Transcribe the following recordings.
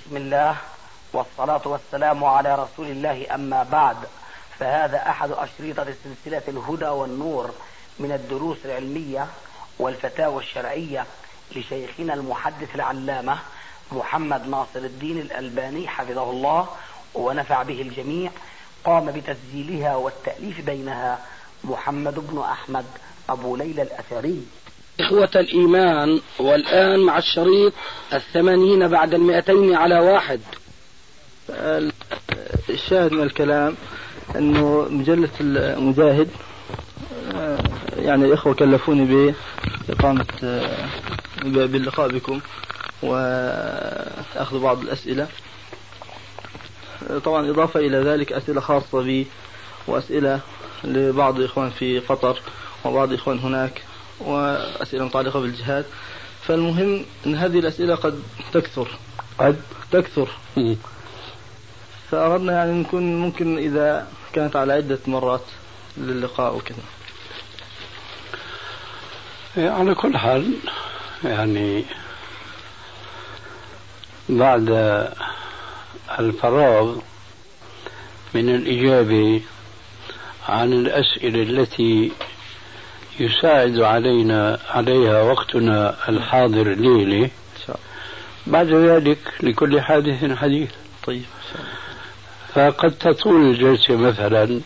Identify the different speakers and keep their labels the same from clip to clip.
Speaker 1: بسم الله والصلاة والسلام على رسول الله، أما بعد، فهذا أحد أشريطة سلسلة الهدى والنور من الدروس العلمية والفتاوى الشرعية لشيخنا المحدث العلامة محمد ناصر الدين الألباني حفظه الله ونفع به الجميع. قام بتسجيلها والتأليف بينها محمد بن أحمد أبو ليلى الأثري. إخوة الإيمان، والآن مع الشريط 80 بعد 200 على 1.
Speaker 2: الشاهد من الكلام أنه مجلة المجاهد يعني الإخوة كلفوني بإقامة باللقاء بكم وأخذ بعض الأسئلة، طبعا إضافة إلى ذلك أسئلة خاصة بي وأسئلة لبعض الإخوان في قطر وبعض الإخوان هناك وأسئلة متعلقة بالجهاد. فالمهم أن هذه الأسئلة قد تكثر فأردنا يعني نكون ممكن إذا كانت على عدة مرات للقاء وكذا.
Speaker 3: على كل حال يعني بعد الفراغ من الإجابة عن الأسئلة التي يساعد عليها وقتنا الحاضر الليلة، بعد ذلك لكل حادث حديث.
Speaker 2: طيب،
Speaker 3: فقد تطول الجلسة مثلا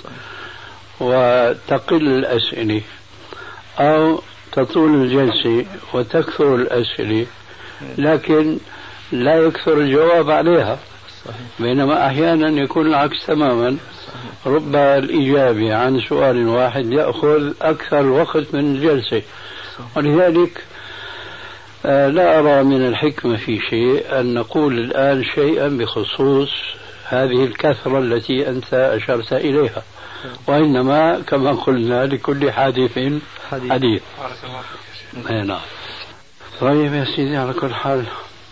Speaker 3: وتقل الأسئلة، أو تطول الجلسة وتكثر الأسئلة لكن لا يكثر الجواب عليها. بينما أحيانا يكون العكس تماما، رب الإجابة عن سؤال واحد يأخذ أكثر وقت من الجلسة. ولذلك لا أرى من الحكمة في شيء أن نقول الآن شيئا بخصوص هذه الكثرة التي أنت أشرت إليها، وإنما كما قلنا لكل حادث حديث. نعم. طيب يا سيدي، على كل حال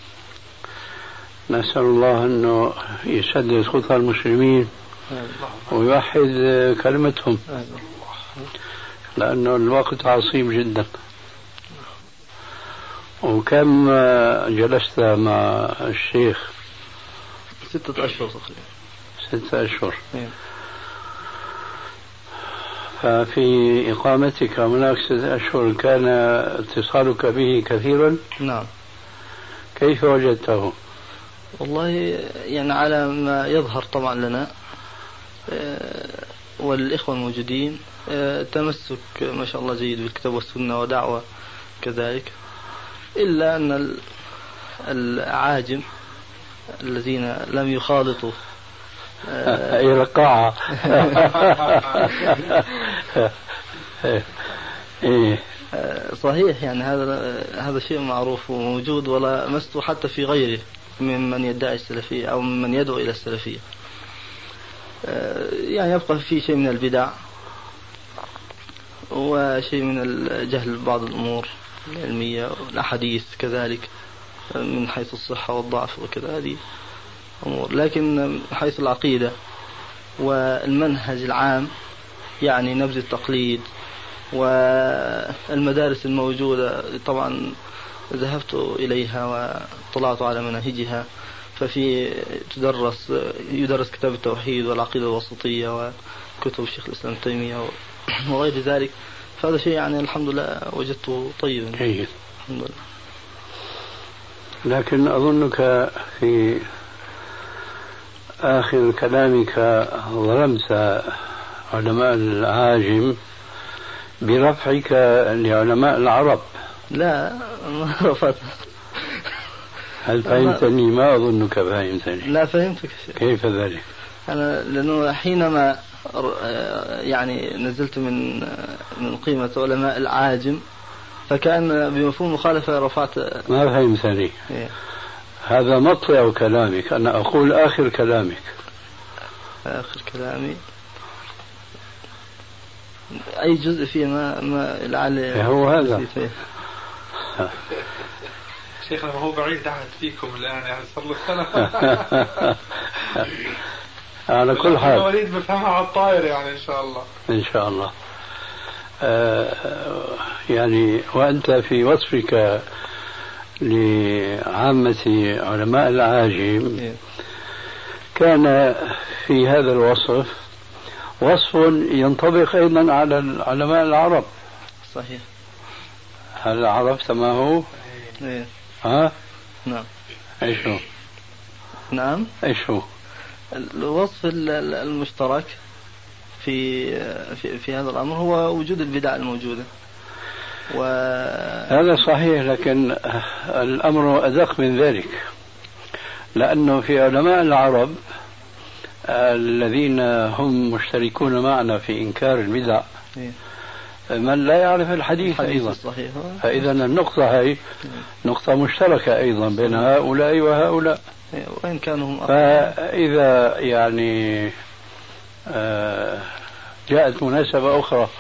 Speaker 3: نسأل الله أنه يسدد خطى المسلمين ويوحد كلمتهم، لأنه الوقت عصيب جدا. وكم جلست مع الشيخ؟
Speaker 2: 6 أشهر تقريبا.
Speaker 3: 6 أشهر. ففي إقامتك هناك 6 أشهر كان اتصالك به كثيرا؟
Speaker 2: نعم.
Speaker 3: كيف وجدته؟
Speaker 2: والله يعني على ما يظهر طبعا لنا والإخوة الموجودين تمسك ما شاء الله جيد بالكتاب والسنة ودعوة كذلك، إلا أن العاجم الذين لم يخالطوا
Speaker 3: إلى القاعة
Speaker 2: صحيح، يعني هذا شيء معروف وموجود ولا مسته حتى في غيره ممن يدعي السلفية أو ممن يدعو إلى السلفية. يعني يبقى في شيء من البدع وشيء من الجهل ببعض الأمور العلمية والأحاديث كذلك من حيث الصحة والضعف وكذا، هذه أمور. لكن من حيث العقيدة والمنهج العام، يعني نبذ التقليد والمدارس الموجودة، طبعا ذهبت إليها واطلعت على مناهجها. ففي يدرس كتاب التوحيد والعقيدة الوسطية وكتب الشيخ الإسلام ابن تيمية وغير ذلك. فهذا شيء يعني الحمد لله وجدته طيبا.
Speaker 3: الحمد
Speaker 2: لله.
Speaker 3: لكن أظنك في آخر كلامك ظلمت علماء العاجم برفعك لعلماء العرب.
Speaker 2: لا، ما رفعت.
Speaker 3: هل فهمتني؟ ما أظنك فهمتني.
Speaker 2: لا، فهمتك.
Speaker 3: كيف ذلك؟
Speaker 2: أنا لأنه حينما يعني نزلت من قيمة علماء العاجم فكان بمفهوم مخالفة رفعت.
Speaker 3: ما فهمتني. هذا مطلع كلامك، أنا أقول آخر كلامك.
Speaker 2: آخر كلامي أي جزء فيه ما لعل
Speaker 3: هو هذا.
Speaker 4: شيخنا هو بعيد عهد فيكم الآن، يعني صار له سنة.
Speaker 3: على كل حال
Speaker 4: وليد بفهمها على الطائر يعني إن شاء الله.
Speaker 3: إن شاء الله. يعني وأنت في وصفك لعامة علماء العاجم كان في هذا الوصف وصف ينطبق أيضا على علماء العرب.
Speaker 2: صحيح.
Speaker 3: هل عرفت ما هو؟
Speaker 2: إيه.
Speaker 3: ها؟
Speaker 2: نعم.
Speaker 3: ايش هو؟
Speaker 2: نعم.
Speaker 3: ايش هو؟
Speaker 2: الوصف المشترك في هذا الأمر هو وجود البدع الموجودة.
Speaker 3: هذا صحيح، لكن الأمر أدق من ذلك، لأنه في علماء العرب الذين هم مشتركون معنا في إنكار البدع من لا يعرف الحديث أيضا.
Speaker 2: صحيح.
Speaker 3: فإذا النقطة هي نقطة مشتركة أيضا بين هؤلاء وهؤلاء،
Speaker 2: وإن كانوا
Speaker 3: فإذا يعني جاءت مناسبة أخرى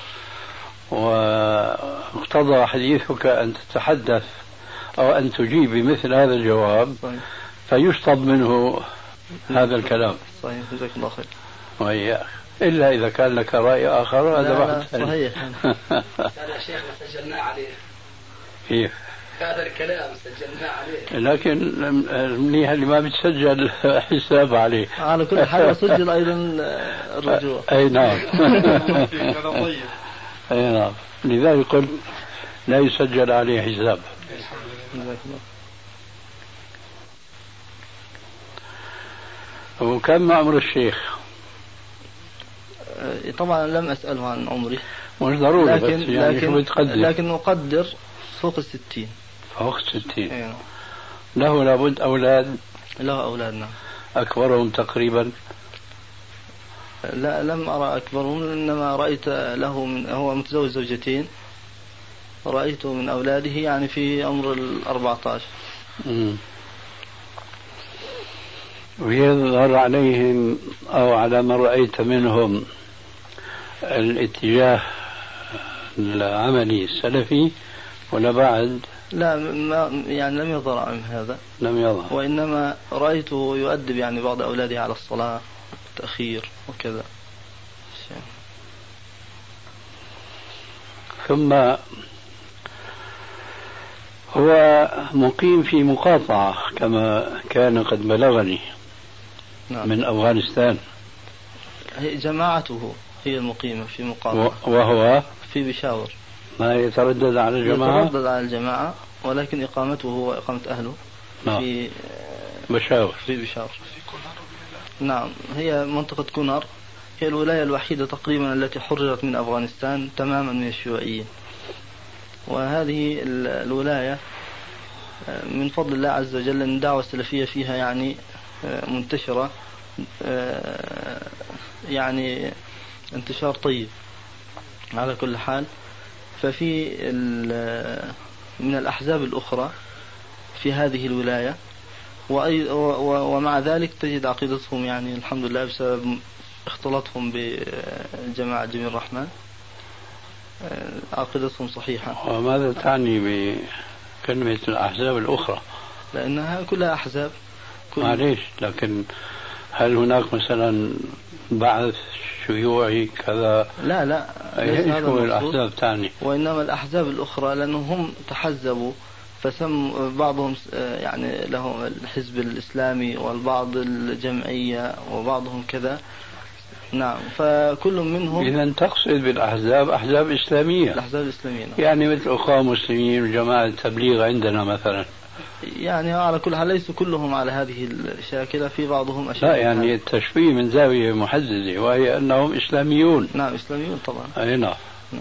Speaker 3: واقتضى حديثك أن تتحدث أو أن تجيب بمثل هذا الجواب فيشطب منه هذا الكلام.
Speaker 2: صحيح. جزاك الله خير.
Speaker 3: وإياك، إلا إذا كان لك رأي آخر هذا واحد ثاني.
Speaker 1: صحيح. هذا شيخ سجلنا عليه.
Speaker 3: كيف؟
Speaker 1: هذا الكلام سجلنا عليه.
Speaker 3: لكن منيح اللي ما بتسجل حساب عليه.
Speaker 2: على كل حال سجل أيضا الرجوع.
Speaker 3: أي نعم. أي نعم. لذلك قلت لا يسجل عليه حساب. وكم عمر الشيخ؟
Speaker 2: طبعا لم أسأله عن عمري.
Speaker 3: مش ضروري،
Speaker 2: لكن أقدر فوق 60.
Speaker 3: فوق 60.
Speaker 2: أيوة.
Speaker 3: له لابد أولاد؟
Speaker 2: له أولاد نعم.
Speaker 3: أكبرهم تقريبا؟
Speaker 2: لا لم أرى أكبرهم، إنما رأيت له هو متزوج زوجتين، رأيته من أولاده يعني في عمر 14.
Speaker 3: ويظهر عليهم أو على ما رأيت منهم الاتجاه العملي السلفي ولا بعد؟
Speaker 2: لا يعني لم يظهر عن هذا.
Speaker 3: لم يظهر.
Speaker 2: وإنما رأيته يؤدب يعني بعض أولاده على الصلاة التأخير وكذا.
Speaker 3: ثم هو مقيم في مقاطعة كما كان قد بلغني.
Speaker 2: نعم.
Speaker 3: من أفغانستان.
Speaker 2: جماعته هي المقيمة في مقاطعة.
Speaker 3: وهو
Speaker 2: في بشاور.
Speaker 3: ما يتردد على الجماعة؟
Speaker 2: يتردد على الجماعة، ولكن إقامته هو إقامة أهله.
Speaker 3: نعم.
Speaker 2: في
Speaker 3: بشاور.
Speaker 2: في بشاور. نعم. هي منطقة كونار، هي الولاية الوحيدة تقريبا التي حررت من أفغانستان تماما من الشيوعيين. وهذه الولاية من فضل الله عز وجل أن الدعوة السلفية فيها يعني منتشرة، يعني انتشار طيب على كل حال. ففي من الأحزاب الأخرى في هذه الولاية، ومع ذلك تجد عقيدتهم يعني الحمد لله بسبب اختلاطهم بجماعة جميل الرحمن عقيدتهم صحيحة.
Speaker 3: وماذا تعني بكلمة الأحزاب الأخرى؟
Speaker 2: لأنها كلها أحزاب.
Speaker 3: معليش، لكن هل هناك مثلا بعث شيوعي كذا؟
Speaker 2: لا
Speaker 3: ايش هو الأحزاب تعني؟
Speaker 2: وإنما الأحزاب الأخرى لأنهم تحزبوا فسم بعضهم يعني لهم الحزب الإسلامي والبعض الجمعية وبعضهم كذا. نعم. فكل منهم.
Speaker 3: إذا تقصد بالأحزاب أحزاب إسلامية؟
Speaker 2: الأحزاب الإسلامية نعم.
Speaker 3: يعني مثل أخوة مسلمين وجماعة التبليغ عندنا مثلا.
Speaker 2: يعني على كل حال ليسوا كلهم على هذه الشاكلة، في بعضهم أشياء.
Speaker 3: لا يعني التشبيه من زاوية محددة، وهي أنهم إسلاميون.
Speaker 2: نعم إسلاميون طبعا.
Speaker 3: أي نعم.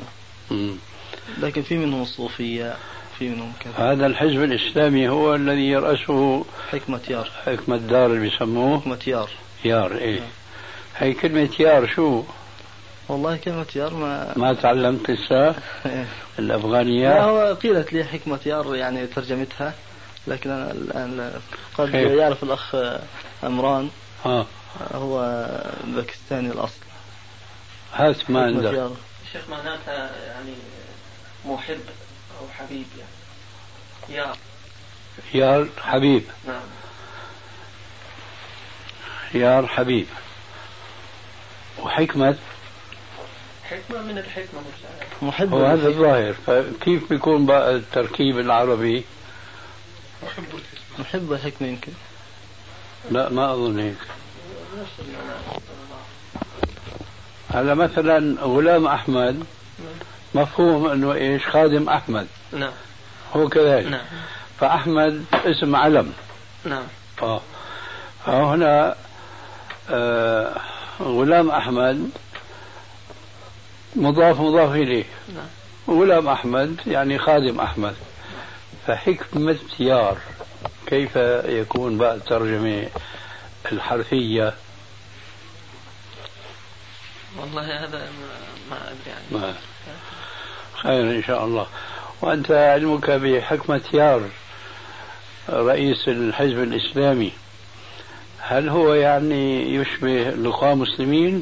Speaker 2: لكن في منهم الصوفية، في منهم كذا.
Speaker 3: هذا الحزب الإسلامي هو الذي يرأسه
Speaker 2: حكمة يار.
Speaker 3: حكمة دار اللي بيسموه
Speaker 2: حكمة يار.
Speaker 3: يار إيه. هي كلمة يار شو؟
Speaker 2: والله كلمة يار
Speaker 3: ما تعلمت لسه الأفغانية.
Speaker 2: لا هو قيلت لي حكمة يار يعني ترجمتها، لكن أنا الآن قد يعرف الأخ أمران. هو باكستاني الأصل.
Speaker 3: هات ما عندك.
Speaker 1: الشيخ معناتها يعني محب أو حبيب يعني.
Speaker 3: يار حبيب.
Speaker 1: نعم.
Speaker 3: يار حبيب. وحكمة
Speaker 1: من الحكمة
Speaker 2: محب.
Speaker 3: وهذا الظاهر. فكيف بيكون بقى التركيب العربي؟
Speaker 2: محب الحكمة يمكن.
Speaker 3: لا ما أظن هيك. هذا مثلا غلام أحمد مفهوم أنه إيش؟ خادم أحمد.
Speaker 2: نعم.
Speaker 3: هو كذلك.
Speaker 2: نعم.
Speaker 3: فأحمد اسم علم.
Speaker 2: نعم.
Speaker 3: فهنا غلام أحمد مضاف إليه. نعم. غلام أحمد يعني خادم أحمد. فحكمة يار كيف يكون بقى الترجمة الحرفية؟
Speaker 2: والله هذا ما أدري يعني.
Speaker 3: خير إن شاء الله. وأنت علمك بحكمة يار رئيس الحزب الإسلامي، هل هو يعني يشبه لقاء مسلمين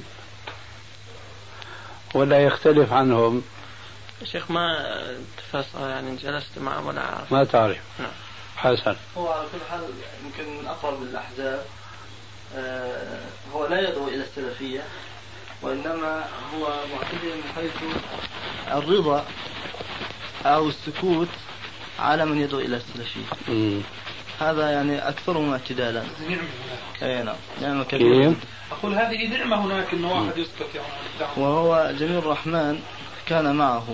Speaker 3: ولا يختلف عنهم؟
Speaker 2: شيخ ما يعني جلست معه ولا أعرف.
Speaker 3: ما تعرف.
Speaker 2: نعم.
Speaker 3: حسن.
Speaker 2: هو على كل حال يمكن من أقرب الأحزاب. هو لا يدعو إلى السلفية، وإنما هو معتدل من حيث الرضا أو السكوت على من يدعو إلى السلفية. هذا يعني أكثرهم اعتدالا. أي نعم، نعمة كبيرة.
Speaker 4: أقول هذه نعمة هناك إنه واحد يسكت يعني.
Speaker 2: وهو جميل الرحمن كان معه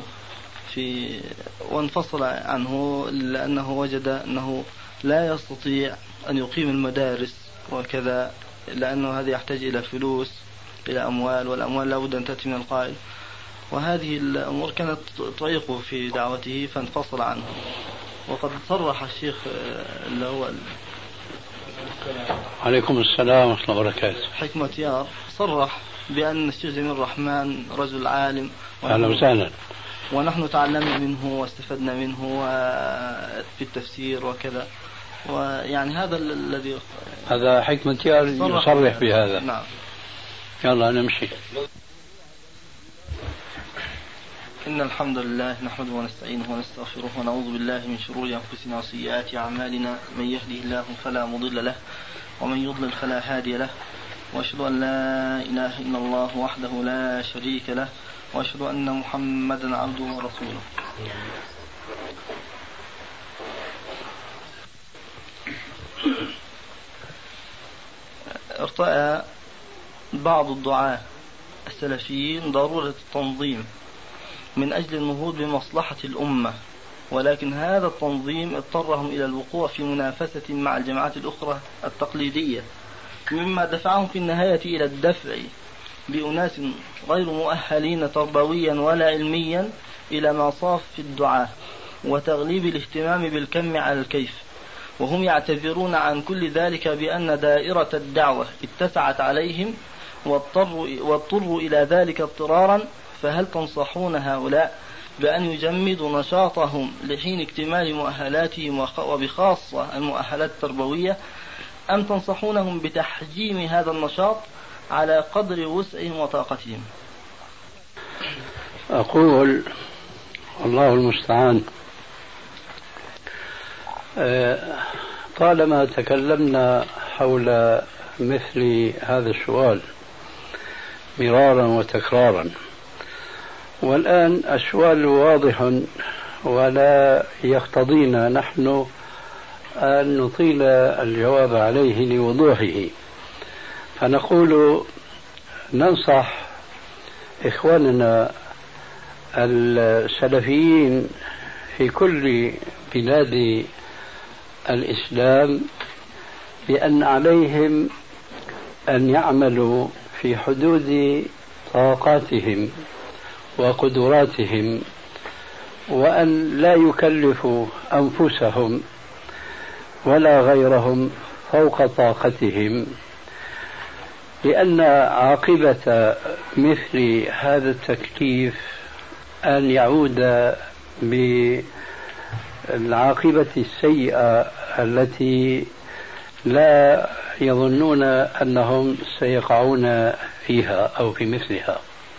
Speaker 2: وانفصل عنه لأنه وجد أنه لا يستطيع أن يقيم المدارس وكذا، لأنه هذا يحتاج إلى فلوس، إلى أموال، والأموال لا بد أن تأتي من القائل، وهذه الأمور كانت تعيقه في دعوته فانفصل عنه. وقد صرح الشيخ اللي هو
Speaker 3: عليكم السلام ورحمة الله وبركاته
Speaker 2: حكمة يار صرح بأن الشيخ جميل الرحمن رجل عالم،
Speaker 3: أهلا وسهلا،
Speaker 2: ونحن تعلمنا منه واستفدنا منه في التفسير وكذا، ويعني هذا الذي
Speaker 3: هذا حكمة يار يصرح بهذا.
Speaker 2: نعم.
Speaker 3: يلا نمشي.
Speaker 2: إن الحمد لله نحمده ونستعينه ونستغفره ونعوذ بالله من شرور أنفسنا وسيئات أعمالنا، من يهده الله فلا مضل له ومن يضلل فلا هادي له، وأشهد أن لا إله إلا الله وحده لا شريك له، وأشهد أن محمدا عبده ورسوله. ارتأى بعض الدعاة السلفيين ضرورة التنظيم من أجل النهوض بمصلحة الأمة، ولكن هذا التنظيم اضطرهم إلى الوقوع في منافسة مع الجماعات الأخرى التقليدية، مما دفعهم في النهاية إلى الدفع بأناس غير مؤهلين تربويا ولا علميا إلى مصاف الدعاة وتغليب الاهتمام بالكم على الكيف، وهم يعتذرون عن كل ذلك بأن دائرة الدعوة اتسعت عليهم واضطروا إلى ذلك اضطرارا. فهل تنصحون هؤلاء بأن يجمدوا نشاطهم لحين اكتمال مؤهلاتهم وبخاصة المؤهلات التربوية، أم تنصحونهم بتحجيم هذا النشاط على قدر وسعهم وطاقتهم؟
Speaker 3: أقول الله المستعان. طالما تكلمنا حول مثل هذا السؤال مرارا وتكرارا، والآن السؤال واضح ولا يقتضينا نحن أن نطيل الجواب عليه لوضوحه، فنقول ننصح إخواننا السلفيين في كل بلاد الإسلام بأن عليهم أن يعملوا في حدود طاقاتهم وقدراتهم، وأن لا يكلفوا أنفسهم ولا غيرهم فوق طاقتهم، لأن عاقبة مثل هذا التكليف أن يعود بالعاقبة السيئة التي لا يظنون أنهم سيقعون فيها أو في مثلها.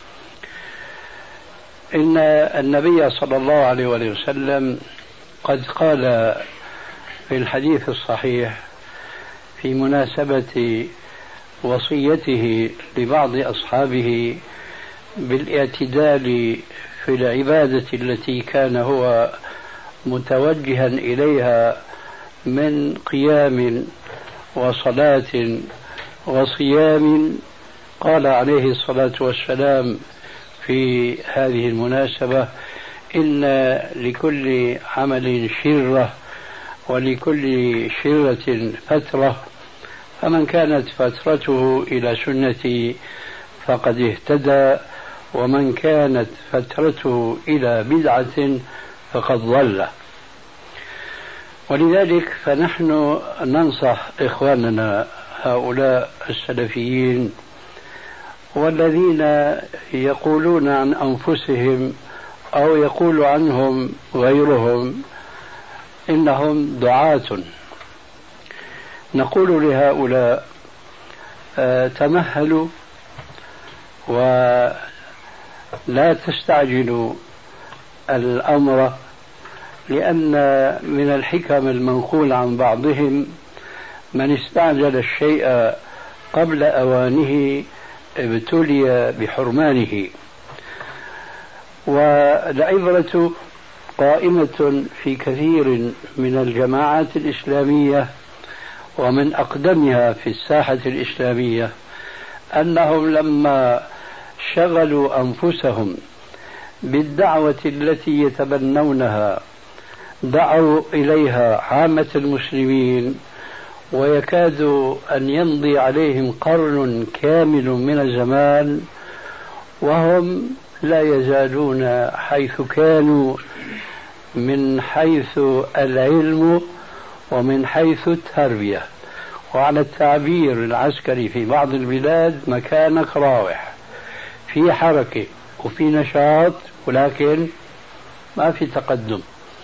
Speaker 3: إن النبي صلى الله عليه وسلم قد قال في الحديث الصحيح في مناسبة وصيته لبعض أصحابه بالاعتدال في العبادة التي كان هو متوجها إليها من قيام وصلاة وصيام. قال عليه الصلاة والسلام في هذه المناسبة: إن لكل عمل شرة ولكل شرة فترة، فمن كانت فترته إلى سنتي فقد اهتدى، ومن كانت فترته إلى بدعة فقد ضل. ولذلك فنحن ننصح إخواننا هؤلاء السلفيين والذين يقولون عن أنفسهم أو يقول عنهم غيرهم إنهم دعاة، نقول لهؤلاء: تمهلوا ولا تستعجلوا الأمر، لأن من الحكم المنقول عن بعضهم: من استعجل الشيء قبل أوانه ابتلي بحرمانه. والعبرة قائمة في كثير من الجماعات الإسلامية ومن أقدمها في الساحة الإسلامية أنهم لما شغلوا أنفسهم بالدعوة التي يتبنونها دعوا إليها عامة المسلمين، ويكاد أن يمضي عليهم قرن كامل من الزمان وهم لا يزالون حيث كانوا من حيث العلم ومن حيث التربية، وعلى التعبير العسكري في بعض البلاد: مكانك راوح، في حركة وفي نشاط ولكن ما في تقدم.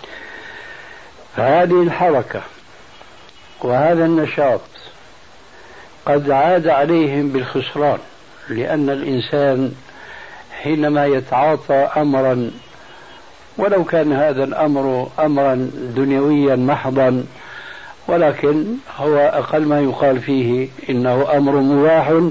Speaker 3: هذه الحركة وهذا النشاط قد عاد عليهم بالخسران، لأن الإنسان حينما يتعاطى أمرا ولو كان هذا الأمر أمرا دنيويا محضا، ولكن هو أقل ما يقال فيه إنه أمر مباح،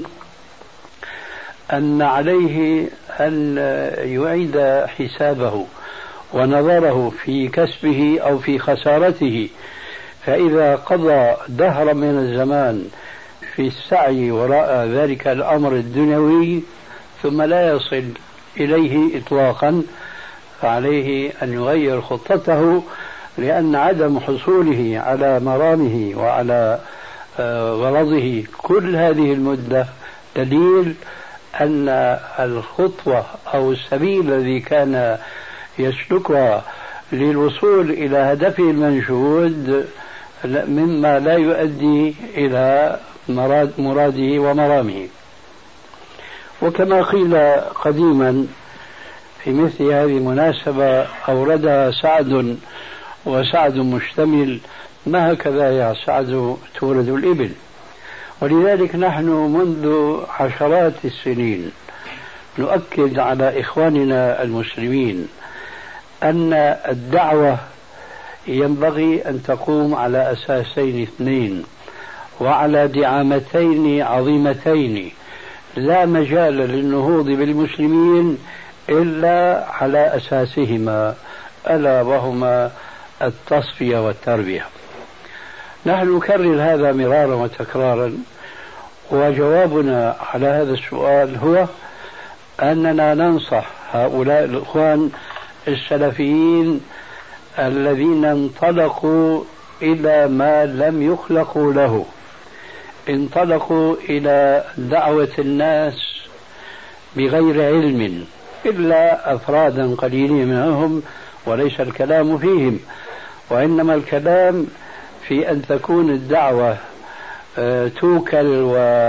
Speaker 3: أن عليه أن يعيد حسابه ونظره في كسبه أو في خسارته. فإذا قضى دهرا من الزمان في السعي وراء ذلك الأمر الدنيوي ثم لا يصل إليه إطلاقا، فعليه أن يغير خطته، لأن عدم حصوله على مرامه وعلى غرضه كل هذه المدة دليل أن الخطوة أو السبيل الذي كان يسلكها للوصول إلى هدفه المنشود مما لا يؤدي إلى مراده ومرامه. وكما قيل قديما في مثل هذه المناسبة أوردها سعد، وسعد مشتمل: ما هكذا يا سعد تولد الإبل. ولذلك نحن منذ عشرات السنين نؤكد على إخواننا المسلمين أن الدعوة ينبغي أن تقوم على أساسين اثنين وعلى دعامتين عظيمتين لا مجال للنهوض بالمسلمين إلا على أساسهما، ألا وهما التصفية والتربية. نحن نكرر هذا مرارا وتكرارا، وجوابنا على هذا السؤال هو أننا ننصح هؤلاء الإخوان السلفيين الذين انطلقوا إلى ما لم يخلقوا له، انطلقوا إلى دعوة الناس بغير علم إلا أفرادا قليلين منهم، وليس الكلام فيهم، وإنما الكلام في أن تكون الدعوة توكل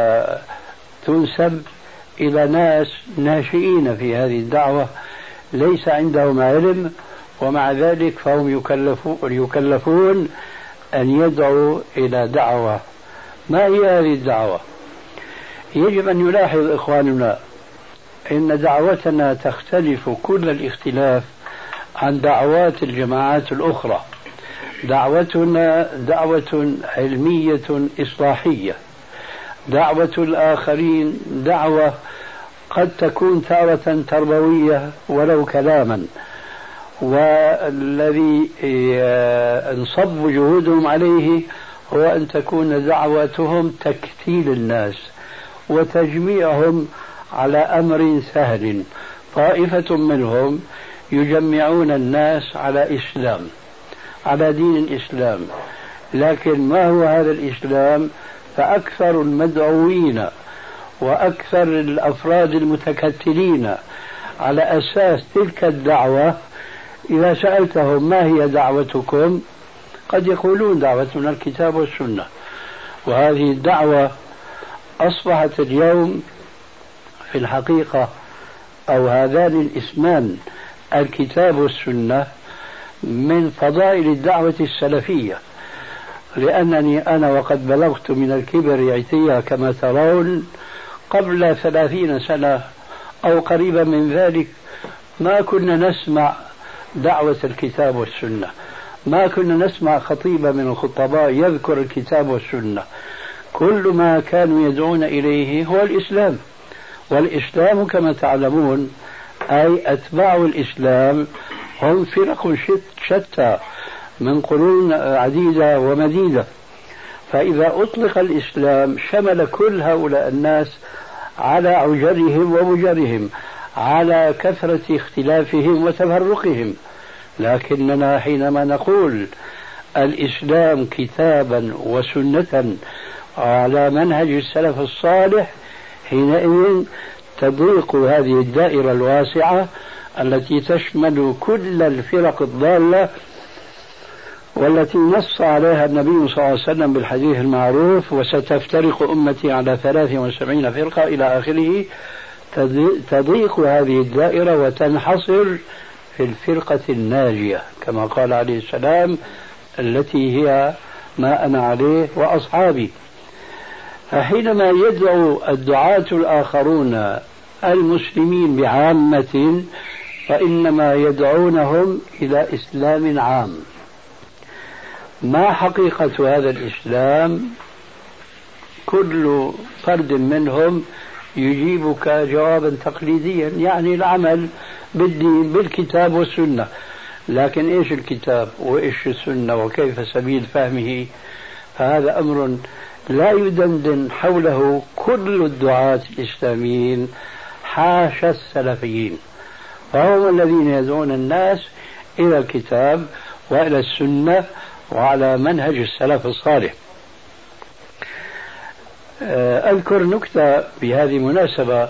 Speaker 3: وتنسب إلى ناس ناشئين في هذه الدعوة ليس عندهم علم، ومع ذلك فهم يكلفون أن يدعوا إلى دعوة. ما هي هذه الدعوة؟ يجب أن يلاحظ إخواننا إن دعوتنا تختلف كل الاختلاف عن دعوات الجماعات الأخرى. دعوتنا دعوة علمية إصلاحية، دعوة الآخرين دعوة قد تكون تارة تربوية ولو كلاما، والذي انصب جهودهم عليه هو أن تكون دعوتهم تكتيل الناس وتجميعهم على أمر سهل. طائفة منهم يجمعون الناس على إسلام، على دين الإسلام، لكن ما هو هذا الإسلام؟ فأكثر المدعوين وأكثر الأفراد المتكتلين على أساس تلك الدعوة إذا سألتهم ما هي دعوتكم قد يقولون دعوتنا الكتاب والسنة. وهذه الدعوة أصبحت اليوم في الحقيقة، أو هذان الاسمان الكتاب والسنة، من فضائل الدعوة السلفية، لأنني أنا وقد بلغت من الكبر عتيا كما ترون قبل 30 سنة أو قريبا من ذلك ما كنا نسمع دعوة الكتاب والسنة، ما كنا نسمع خطيبا من الخطباء يذكر الكتاب والسنة. كل ما كانوا يدعون إليه هو الإسلام، والإسلام كما تعلمون أي أتباع الإسلام هم فرق شتى من قرون عديدة ومديدة. فإذا أطلق الإسلام شمل كل هؤلاء الناس على عجرهم ومجرهم، على كثرة اختلافهم وتفرقهم. لكننا حينما نقول الإسلام كتابا وسنة على منهج السلف الصالح، حينئذ تضيق هذه الدائرة الواسعة التي تشمل كل الفرق الضالة والتي نص عليها النبي صلى الله عليه وسلم بالحديث المعروف: وستفترق أمتي على 73 فرقة إلى آخره. تضيق هذه الدائرة وتنحصر في الفرقة الناجية كما قال عليه السلام، التي هي ما أنا عليه وأصحابي. فحينما يدعو الدعاة الآخرون المسلمين بعامة فإنما يدعونهم إلى إسلام عام. ما حقيقة هذا الإسلام؟ كل فرد منهم يجيبك جوابا تقليديا، يعني العمل بالدين بالكتاب والسنة. لكن إيش الكتاب وإيش السنة وكيف سبيل فهمه؟ فهذا أمر لا يدندن حوله كل الدعاة الإسلاميين حاشا السلفيين، فهم الذين يدعون الناس إلى الكتاب وإلى السنة وعلى منهج السلف الصالح. أذكر نكتة بهذه المناسبة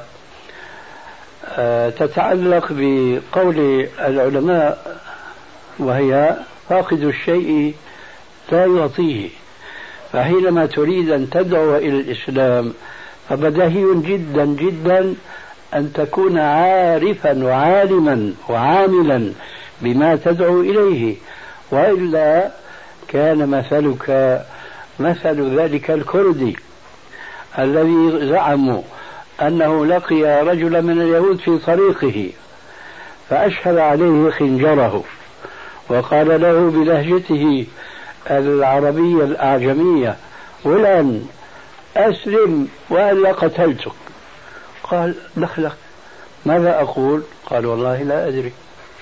Speaker 3: تتعلق بقول العلماء، وهي: فاقد الشيء لا يعطيه. فحينما تريد أن تدعو إلى الإسلام فبديهي جدا جدا أن تكون عارفا وعالما وعاملا بما تدعو إليه، وإلا كان مثلك مثل ذلك الكردي الذي زعموا أنه لقي رجلا من اليهود في طريقه فأشهد عليه خنجره وقال له بلهجته العربية الأعجمية: ولن أسلم وإلا قتلتك. قال: دخلك، ماذا أقول؟ قال: والله لا أدري.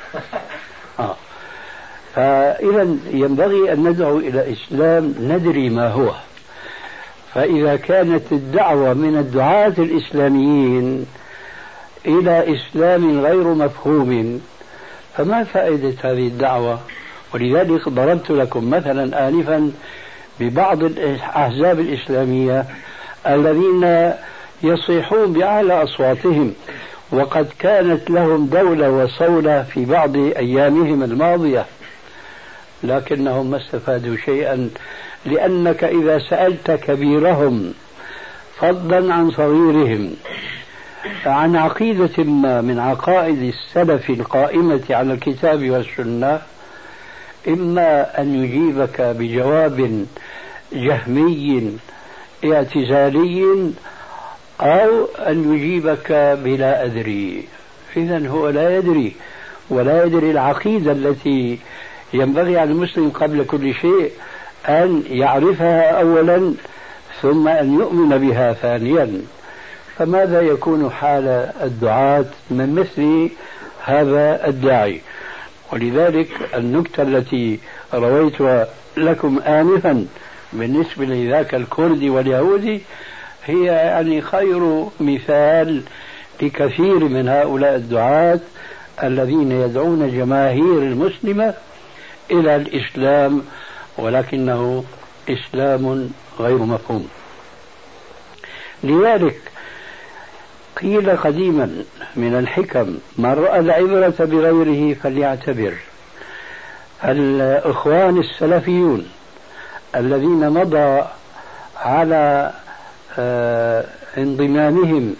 Speaker 3: فإذا ينبغي أن ندعو إلى إسلام ندري ما هو. فإذا كانت الدعوة من الدعاة الإسلاميين إلى إسلام غير مفهوم فما فائدة هذه الدعوة؟ ولذلك ضربت لكم مثلا آنفا ببعض الأحزاب الإسلامية الذين يصيحون بأعلى أصواتهم، وقد كانت لهم دولة وصولة في بعض أيامهم الماضية، لكنهم ما استفادوا شيئا، لأنك إذا سألت كبيرهم فضلا عن صغيرهم عن عقيدة ما من عقائد السلف القائمة على الكتاب والسنة، إما أن يجيبك بجواب جهمي اعتزالي أو أن يجيبك بلا أدري. إذن هو لا يدري ولا يدري العقيدة التي ينبغي على المسلم قبل كل شيء أن يعرفها أولا ثم أن يؤمن بها ثانيا. فماذا يكون حال الدعاة من مثل هذا الداعي؟ ولذلك النكتة التي رويتها لكم آنفا بالنسبة لذاك الكردي واليهودي هي يعني خير مثال لكثير من هؤلاء الدعاة الذين يدعون جماهير المسلمة إلى الإسلام ولكنه إسلام غير مفهوم. لذلك قيل قديما من الحكم: من رأى العبرة بغيره فليعتبر. الإخوان السلفيون الذين مضى على انضمامهم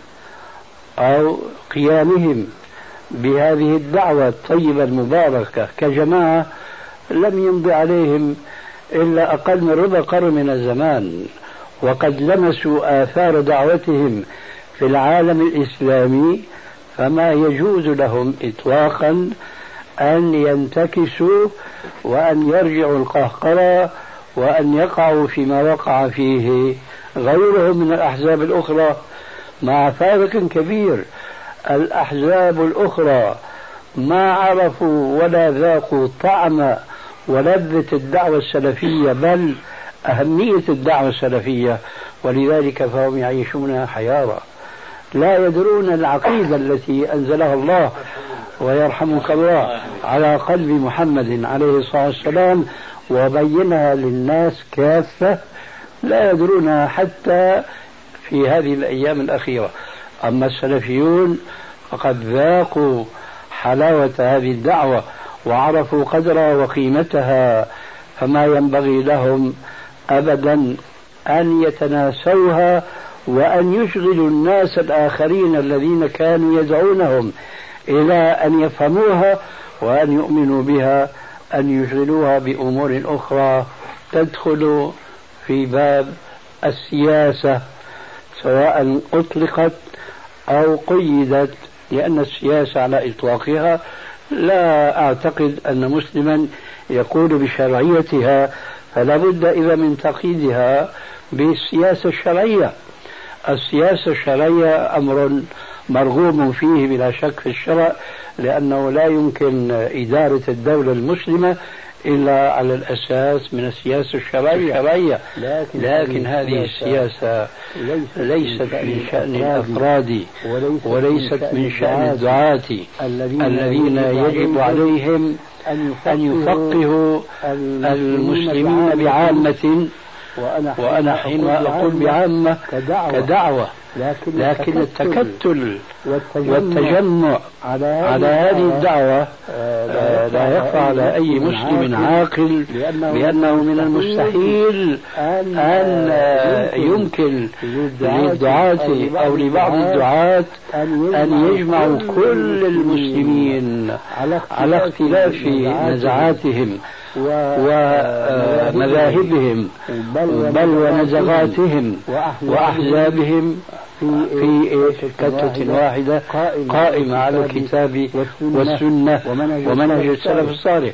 Speaker 3: أو قيامهم بهذه الدعوة الطيبة المباركة كجماعة لم يمضي عليهم إلا أقل من ربع قرن من الزمان، وقد لمسوا آثار دعوتهم في العالم الإسلامي، فما يجوز لهم إطلاقا أن ينتكسوا وأن يرجعوا القهقرة وأن يقعوا فيما وقع فيه غيرهم من الأحزاب الأخرى، مع فارق كبير. الأحزاب الأخرى ما عرفوا ولا ذاقوا طعم ولذة الدعوة السلفية بل أهمية الدعوة السلفية، ولذلك فهم يعيشون حيارى لا يدرون العقيدة التي أنزلها الله ويرحمك الله على قلب محمد عليه الصلاة والسلام وبينها للناس كافة، لا يدرونها حتى في هذه الأيام الأخيرة. أما السلفيون فقد ذاقوا حلاوة هذه الدعوة وعرفوا قدرها وقيمتها، فما ينبغي لهم أبدا أن يتناسوها وأن يشغلوا الناس الآخرين الذين كانوا يدعونهم إلى أن يفهموها وأن يؤمنوا بها، أن يشغلوها بأمور أخرى تدخل في باب السياسة سواء أطلقت أو قيدت، لأن السياسة على إطلاقها لا أعتقد أن مسلما يقول بشرعيتها، فلا بد إذا من تقييدها بالسياسة الشرعية. السياسة الشرعية أمر مرغوب فيه بلا شك في الشرع، لأنه لا يمكن إدارة الدولة المسلمة إلا على الأساس من السياسة الشرعية، لكن هذه السياسة ليست من شأن الأفراد وليست من شأن الدعاة الذين يجب عليهم أن يفقهوا المسلمين بعامة، وأنا حين أقول بعامة كدعوة، لكن التكتل والتجمع على هذه الدعوة لا يخفى على أي مسلم عاقل بأنه من المستحيل أن يمكن للدعاة أو لبعض الدعاة أن يجمعوا كل المسلمين على اختلاف نزعاتهم ومذاهبهم بل ونزغاتهم وأحزابهم في كتلة واحدة قائمة على الكتاب والسنة ومنهج السلف الصالح.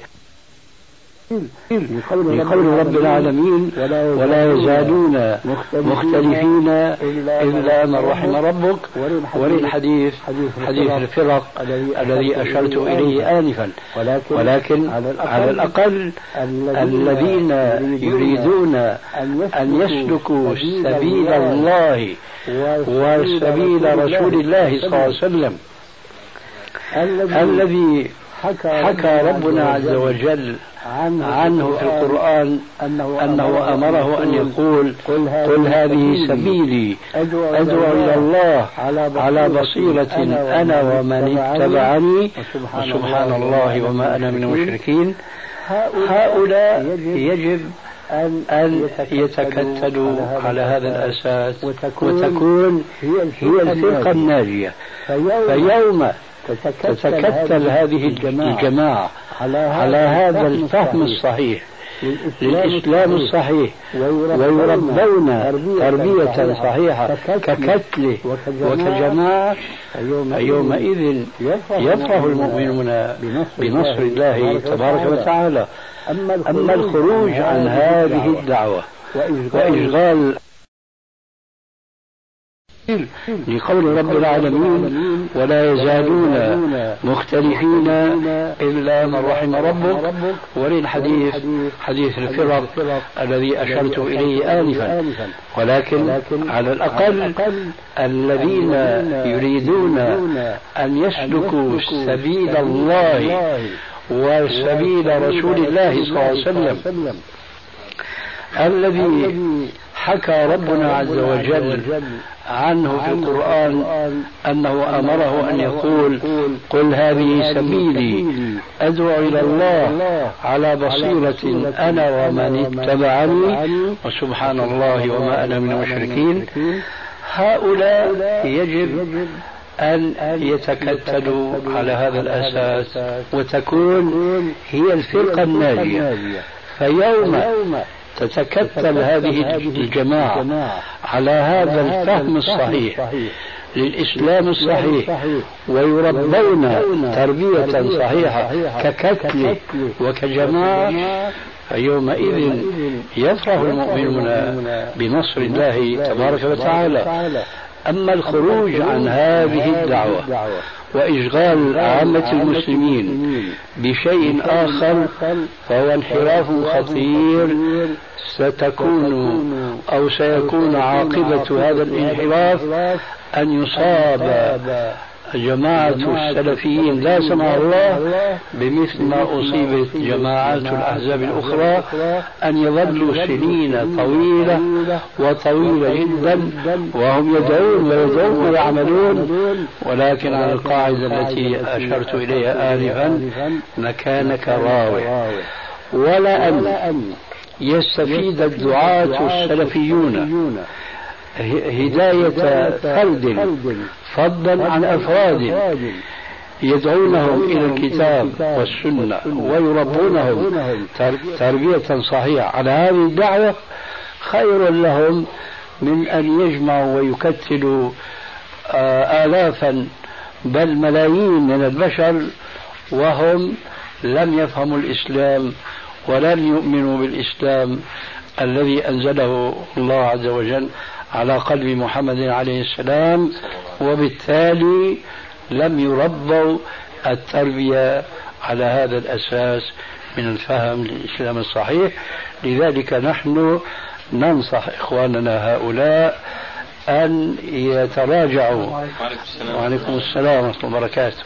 Speaker 3: لقول رب العالمين: ولا يزالون مختلفين إلا من رحم ربك، وللحديث حديث الفرق الذي أشرت إليه آنفا، ولكن على الأقل الذين يريدون أن يسلكوا سبيل الله وسبيل رسول الله صلى الله عليه وسلم الذي حكى ربنا عز وجل عنه في القرآن أنه أمره أن يقول: قل هذه سبيلي أدعو إلى الله على بصيرة أنا ومن اتبعني وسبحان الله وما أنا من المشركين. هؤلاء يجب أن يتكتلوا على هذا الأساس وتكون هي الفرقة الناجية. فيوم تتكتل هذه الجماعة على هذا الفهم الصحيح للإسلام الصحيح ويربون تربية صحيحة ككتله وكجماعة، يومئذ يفرح المؤمنون بنصر الله تبارك وتعالى. أما الخروج عن هذه الدعوة وإشغال لقول رب العالمين ولا يزالون مختلفين إلا من رحم ربك، وللحديث حديث الفرق الذي أشرت إليه آنفا. ولكن على الأقل الذين يريدون أن يسلكوا سبيل الله وسبيل رسول الله صلى الله عليه وسلم الذي حكى ربنا عز وجل عنه في القرآن أنه أمره أن يقول قل هذه سبيلي أدعو إلى الله على بصيرة أنا ومن اتبعني وسبحان الله وما أنا من المشركين. هؤلاء يجب أن يتكتلوا على هذا الأساس وتكون هي الفرقة الناجية. فيوم تتكتل هذه الجماعة على هذا الفهم الصحيح للإسلام الصحيح ويربون تربية صحيحة ككتل وكجماعة، فيومئذ يفرح المؤمنون بنصر الله تبارك وتعالى. أما الخروج عن هذه الدعوة وإشغال عامة المسلمين بشيء آخر فهو انحراف خطير سيكون عاقبة هذا الانحراف أن يصاب جماعة السلفيين لا سمح الله بمثل ما أصيبت جماعات الأحزاب الأخرى، أن يظلوا سنين طويلة وطويلة جدا وهم يدعون ويعملون، ولكن على القاعدة التي أشرت إليها آنفا مكانك راوح. ولا أن يستفيد الدعاة السلفيون هداية فرد فضلا عن أفراد يدعونهم إلى الكتاب والسنة ويربونهم تربية صحيحة على هذه الدعوة، خير لهم من أن يجمعوا ويكتلوا آلافا بل ملايين من البشر وهم لم يفهموا الإسلام ولم يؤمنوا بالإسلام الذي أنزله الله عز وجل على قلب محمد عليه السلام، وبالتالي لم يربوا التربية على هذا الأساس من الفهم للإسلام الصحيح. لذلك نحن ننصح إخواننا هؤلاء أن يتراجعوا وعليكم السلام ورحمة الله وبركاته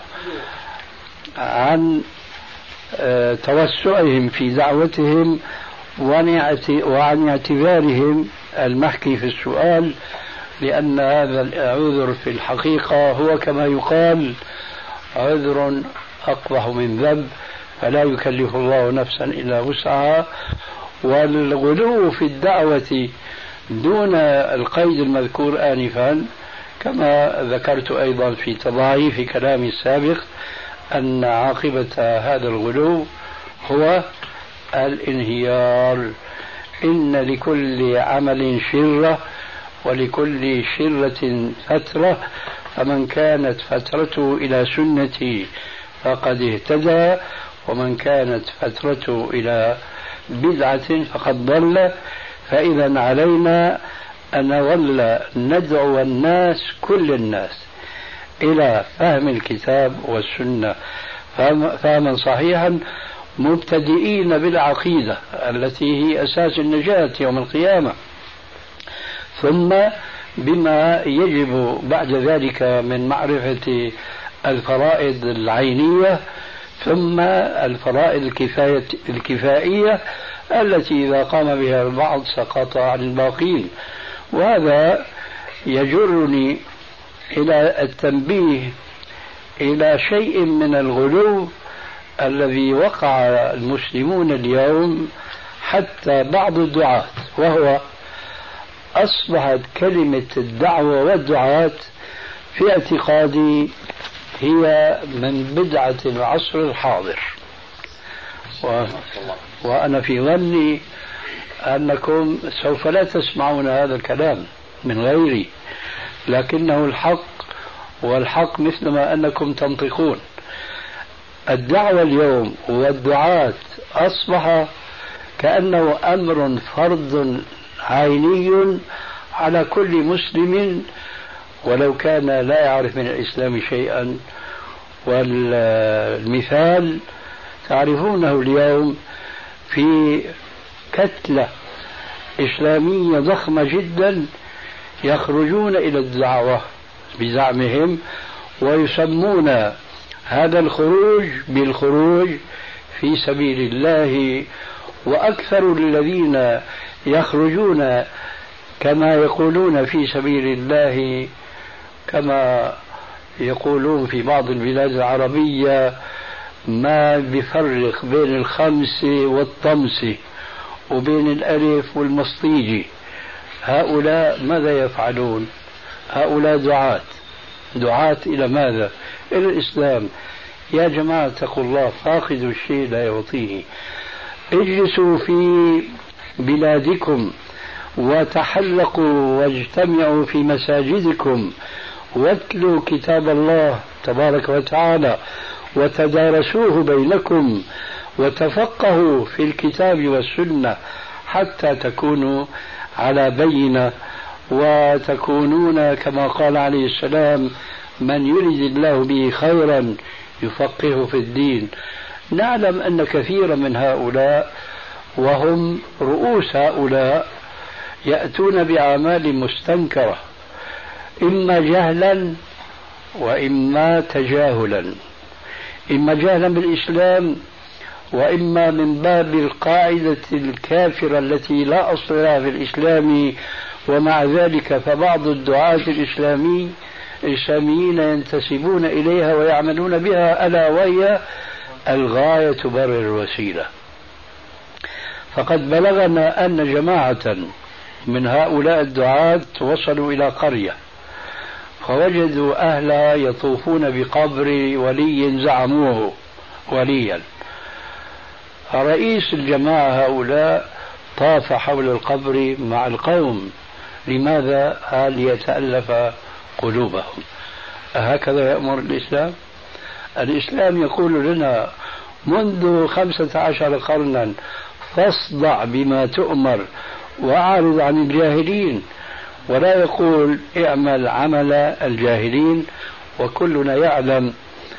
Speaker 3: عن توسعهم في دعوتهم وعن اعتبارهم المحكي في السؤال، لأن هذا العذر في الحقيقة هو كما يقال عذر أقبح من ذنب، فلا يكلف الله نفسا إلا وسعها. والغلو في الدعوة دون القيد المذكور آنفا كما ذكرت أيضا في تضاعيف كلامي السابق أن عاقبة هذا الغلو هو الانهيار. إن لكل عمل شرة ولكل شرة فترة، فمن كانت فترته إلى سنتي فقد اهتدى، ومن كانت فترته إلى بدعة فقد ضل. فإذا علينا أن نظل ندعو الناس كل الناس إلى فهم الكتاب والسنة فهما صحيحا، مبتدئين بالعقيدة التي هي أساس النجاة يوم القيامة، ثم بما يجب بعد ذلك من معرفة الفرائض العينية، ثم الفرائض الكفائية التي إذا قام بها البعض سقط عن الباقين. وهذا يجرني إلى التنبيه إلى شيء من الغلو الذي وقع المسلمون اليوم حتى بعض الدعاة، وهو أصبحت كلمة الدعوة والدعاة في اعتقادي هي من بدعة العصر الحاضر، وأنا في ظني أنكم سوف لا تسمعون هذا الكلام من غيري، لكنه الحق، والحق مثلما أنكم تنطقون. الدعوة اليوم والدعاة أصبح كأنه أمر فرض عيني على كل مسلم ولو كان لا يعرف من الإسلام شيئا. والمثال تعرفونه اليوم في كتلة إسلامية ضخمة جدا يخرجون إلى الدعوة بزعمهم، ويسمون هذا الخروج بالخروج في سبيل الله. وأكثر الذين يخرجون كما يقولون في سبيل الله كما يقولون في بعض البلاد العربية ما بيفرق بين الخمس والطمس وبين الألف والمصطيجي. هؤلاء ماذا يفعلون؟ هؤلاء دعاة إلى ماذا؟ إلى الإسلام. يا جماعة اتقوا الله، فاقد الشيء لا يعطيه. اجلسوا في بلادكم وتحلقوا واجتمعوا في مساجدكم واتلوا كتاب الله تبارك وتعالى وتدارسوه بينكم وتفقهوا في الكتاب والسنة حتى تكونوا على بينة وتكونون كما قال عليه السلام: من يريد الله به خيرا يفقهه في الدين. نعلم أن كثيرا من هؤلاء وهم رؤوس هؤلاء يأتون بأعمال مستنكرة، إما جهلا وإما تجاهلا، إما جهلا بالإسلام وإما من باب القاعدة الكافرة التي لا أصل لها في الإسلام. ومع ذلك فبعض الدعاة الإسلاميين ينتسبون إليها ويعملون بها، ألا وهي الغاية تبرر الوسيلة. فقد بلغنا أن جماعة من هؤلاء الدعاة وصلوا إلى قرية فوجدوا أهلها يطوفون بقبر ولي زعموه وليا. رئيس الجماعة هؤلاء طاف حول القبر مع القوم. لماذا؟ ليتألف قلوبهم. هكذا يأمر الإسلام؟ الإسلام يقول لنا منذ 15 قرنا: فاصدع بما تؤمر وأعرض عن الجاهلين. ولا يقول اعمل عمل الجاهلين. وكلنا يعلم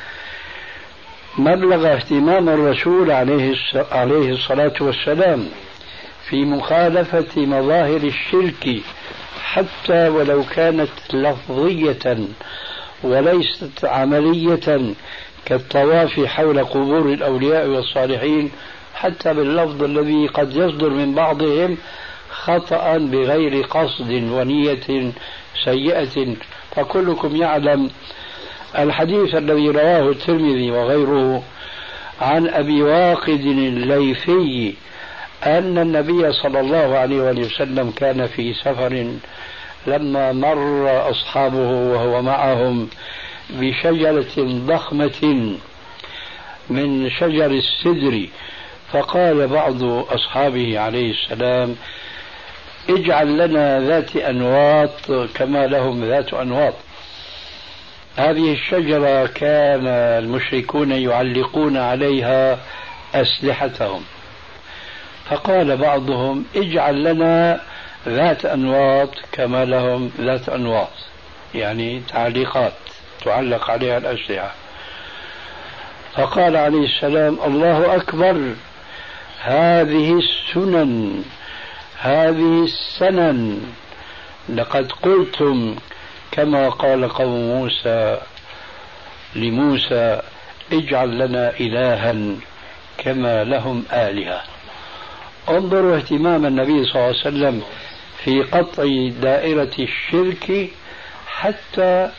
Speaker 3: مبلغ اهتمام الرسول عليه الصلاة والسلام في مخالفة مظاهر الشرك حتى ولو كانت لفظية وليست عملية، كالطواف حول قبور الأولياء والصالحين، حتى باللفظ الذي قد يصدر من بعضهم خطأ بغير قصد ونية سيئة. فكلكم يعلم الحديث الذي رواه الترمذي وغيره عن أبي واقد الليثي أن النبي صلى الله عليه وسلم كان في سفر لما مر أصحابه وهو معهم بشجرة ضخمة من شجر السدر، فقال بعض أصحابه عليه السلام: اجعل لنا ذات أنواط كما لهم ذات أنواط. هذه الشجرة كان المشركون يعلقون عليها أسلحتهم، فقال بعضهم: اجعل لنا ذات أنواط كما لهم ذات أنواط، يعني تعليقات تعلق عليها الأسلحة. فقال عليه السلام: الله أكبر، هذه السنن، هذه السنن، لقد قلتم كما قال قوم موسى لموسى: اجعل لنا إلها كما لهم آلهة. انظروا اهتمام النبي صلى الله عليه وسلم في قطع دائرة الشرك حتى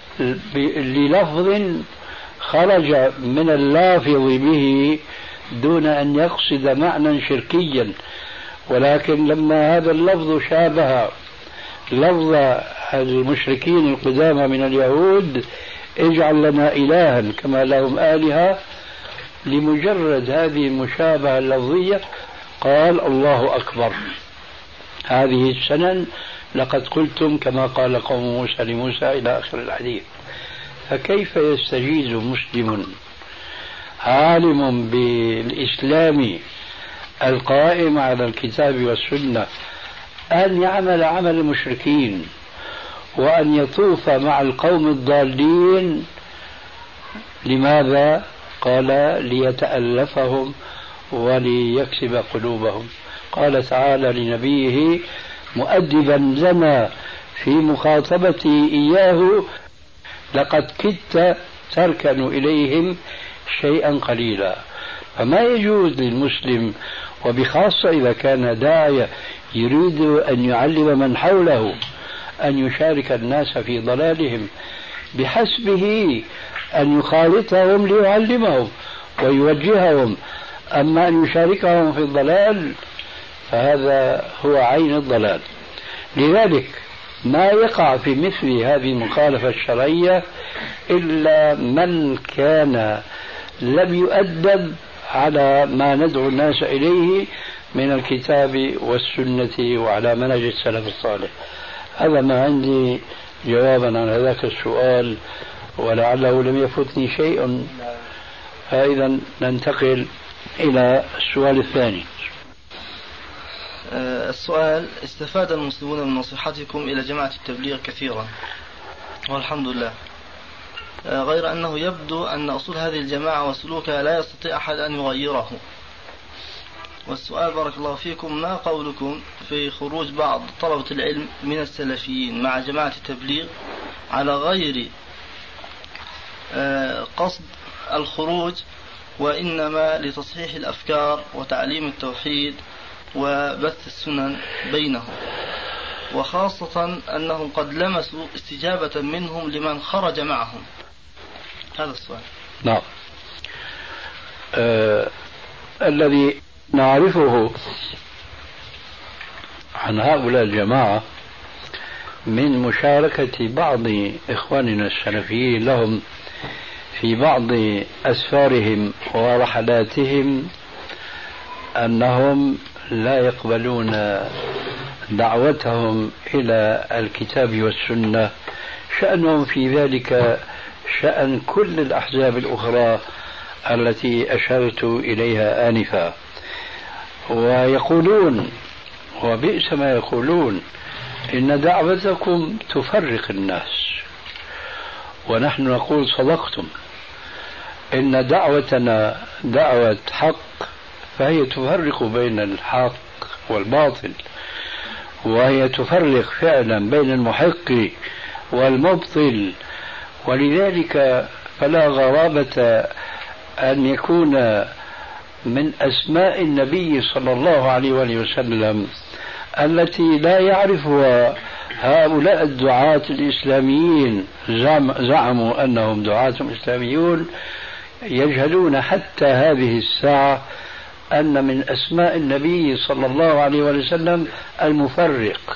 Speaker 3: للفظ خرج من اللافظ به دون أن يقصد معنى شركيا، ولكن لما هذا اللفظ شابه لفظ المشركين القدامى من اليهود: اجعل لنا إلها كما لهم آلهة، لمجرد هذه المشابهة اللفظية قال: الله أكبر، هذه السنن، لقد قلتم كما قال قوم موسى لموسى، إلى آخر الحديث. فكيف يستجيز مسلم عالم بالإسلام القائم على الكتاب والسنة أن يعمل عمل المشركين وأن يطوف مع القوم الضالين. لماذا؟ قال ليتألفهم وليكسب قلوبهم. قال تعالى لنبيه مؤدبا لنا في مخاطبتي إياه: لقد كدت تركن إليهم شيئا قليلا. فما يجوز للمسلم، وبخاصة إذا كان داعية يريد أن يعلم من حوله، أن يشارك الناس في ضلالهم، بحسبه أن يخالطهم ليعلمهم ويوجههم. أما أن يشاركهم في الضلال فهذا هو عين الضلال. لذلك ما يقع في مثل هذه المخالفة الشرعية إلا من كان لم يؤدب على ما ندعو الناس إليه من الكتاب والسنة وعلى منهج السلف الصالح. هذا ما عندي جوابا عن هذاك السؤال، ولعله لم يفوتني شيء. فإذا ننتقل إلى السؤال الثاني.
Speaker 2: السؤال: استفاد المسلمون من نصيحتكم إلى جماعة التبليغ كثيرا والحمد لله، غير أنه يبدو أن أصول هذه الجماعة وسلوكها لا يستطيع أحد أن يغيره. والسؤال بارك الله فيكم: ما قولكم في خروج بعض طلبة العلم من السلفيين مع جماعة التبليغ على غير قصد الخروج، وإنما لتصحيح الأفكار وتعليم التوحيد وبث السنن بينهم، وخاصة أنهم قد لمسوا استجابة منهم لمن خرج معهم؟ هذا السؤال.
Speaker 3: نعم. الذي نعرفه عن هؤلاء الجماعة من مشاركة بعض إخواننا السلفيين لهم في بعض أسفارهم ورحلاتهم أنهم لا يقبلون دعوتهم إلى الكتاب والسنة. شأنهم في ذلك شأن كل الأحزاب الأخرى التي أشرت إليها آنفا، ويقولون، وبئس ما يقولون، إن دعوتكم تفرق الناس، ونحن نقول صدقتم، إن دعوتنا دعوة حق، فهي تفرق بين الحق والباطل، وهي تفرق فعلا بين المحق والمبطل. ولذلك فلا غرابة أن يكون من أسماء النبي صلى الله عليه وسلم التي لا يعرفها هؤلاء الدعاة الإسلاميين، زعموا أنهم دعاة إسلاميون، يجهلون حتى هذه الساعة أن من أسماء النبي صلى الله عليه وسلم المفرق.